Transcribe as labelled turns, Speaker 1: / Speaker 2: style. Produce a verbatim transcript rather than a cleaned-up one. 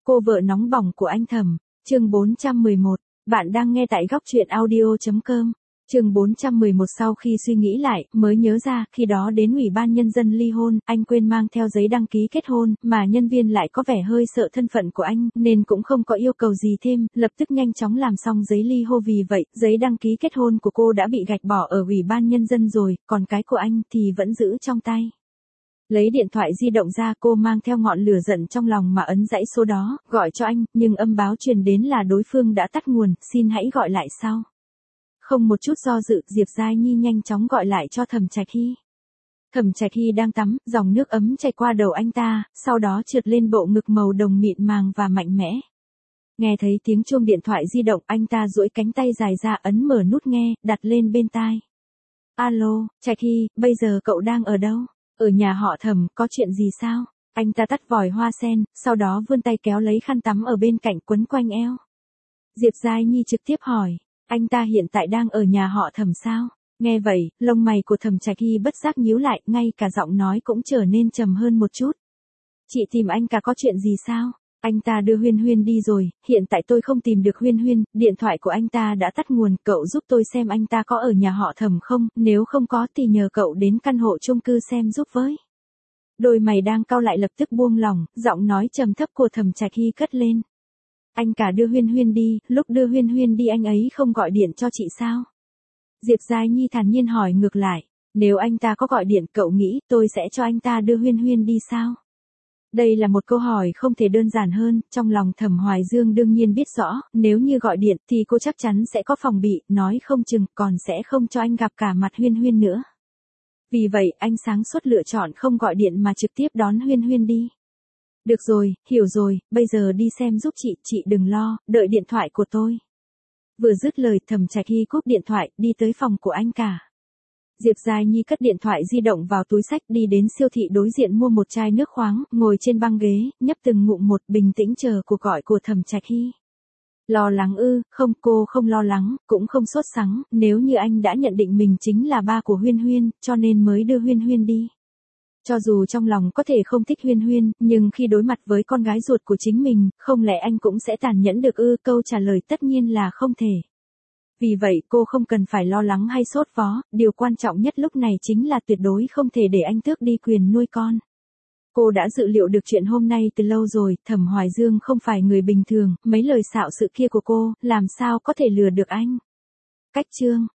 Speaker 1: Cô vợ nóng bỏng của anh Thẩm, chương bốn trăm mười một. Bạn đang nghe tại góc truyện audio chấm com. Chương bốn trăm mười một. Sau khi suy nghĩ lại, mới nhớ ra, khi đó đến Ủy ban Nhân dân ly hôn, anh quên mang theo giấy đăng ký kết hôn, mà nhân viên lại có vẻ hơi sợ thân phận của anh, nên cũng không có yêu cầu gì thêm, lập tức nhanh chóng làm xong giấy ly hôn. Vì vậy, giấy đăng ký kết hôn của cô đã bị gạch bỏ ở Ủy ban Nhân dân rồi, còn cái của anh thì vẫn giữ trong tay. Lấy điện thoại di động ra, cô mang theo ngọn lửa giận trong lòng mà ấn dãy số đó, gọi cho anh, nhưng âm báo truyền đến là đối phương đã tắt nguồn, xin hãy gọi lại sau. Không một chút do dự, Diệp Giai Nhi nhanh chóng gọi lại cho Thẩm Trạch Hy. Thẩm Trạch Hy đang tắm, dòng nước ấm chảy qua đầu anh ta, sau đó trượt lên bộ ngực màu đồng mịn màng và mạnh mẽ. Nghe thấy tiếng chuông điện thoại di động, anh ta duỗi cánh tay dài ra ấn mở nút nghe, đặt lên bên tai. Alo, Trạch Hy, bây giờ cậu đang ở đâu? Ở nhà họ Thẩm, có chuyện gì sao? Anh ta tắt vòi hoa sen, sau đó vươn tay kéo lấy khăn tắm ở bên cạnh quấn quanh eo. Diệp Giai Nhi trực tiếp hỏi, anh ta hiện tại đang ở nhà họ Thẩm sao? Nghe vậy, lông mày của Thẩm Trạch Hy bất giác nhíu lại, ngay cả giọng nói cũng trở nên trầm hơn một chút. Chị tìm anh cả có chuyện gì sao? Anh ta đưa Huyên Huyên đi rồi, hiện tại tôi không tìm được Huyên Huyên, điện thoại của anh ta đã tắt nguồn, cậu giúp tôi xem anh ta có ở nhà họ Thẩm không, nếu không có thì nhờ cậu đến căn hộ chung cư xem giúp với. Đôi mày đang cau lại lập tức buông lỏng, giọng nói trầm thấp của Thẩm Trạch Hy cất lên. Anh cả đưa Huyên Huyên đi, lúc đưa Huyên Huyên đi anh ấy không gọi điện cho chị sao? Diệp Giai Nhi thản nhiên hỏi ngược lại, nếu anh ta có gọi điện cậu nghĩ tôi sẽ cho anh ta đưa Huyên Huyên đi sao? Đây là một câu hỏi không thể đơn giản hơn, trong lòng Thẩm Hoài Dương đương nhiên biết rõ, nếu như gọi điện thì cô chắc chắn sẽ có phòng bị, nói không chừng còn sẽ không cho anh gặp cả mặt Huyên Huyên nữa. Vì vậy, anh sáng suốt lựa chọn không gọi điện mà trực tiếp đón Huyên Huyên đi. Được rồi, hiểu rồi, bây giờ đi xem giúp chị, chị đừng lo, đợi điện thoại của tôi. Vừa dứt lời, Thẩm Trạch Hy cúp điện thoại, đi tới phòng của anh cả. Diệp Giai Nhi cất điện thoại di động vào túi xách, đi đến siêu thị đối diện mua một chai nước khoáng, ngồi trên băng ghế, nhấp từng ngụm một, bình tĩnh chờ cuộc gọi của Thẩm Trạch Hy. Lo lắng ư? Không, cô không lo lắng, cũng không sốt sắng, nếu như anh đã nhận định mình chính là ba của Huyên Huyên, cho nên mới đưa Huyên Huyên đi. Cho dù trong lòng có thể không thích Huyên Huyên, nhưng khi đối mặt với con gái ruột của chính mình, không lẽ anh cũng sẽ tàn nhẫn được ư? Câu trả lời tất nhiên là không thể. Vì vậy cô không cần phải lo lắng hay sốt vó, điều quan trọng nhất lúc này chính là tuyệt đối không thể để anh tước đi quyền nuôi con. Cô đã dự liệu được chuyện hôm nay từ lâu rồi, Thẩm Hoài Dương không phải người bình thường, mấy lời xạo sự kia của cô, làm sao có thể lừa được anh. Cách chương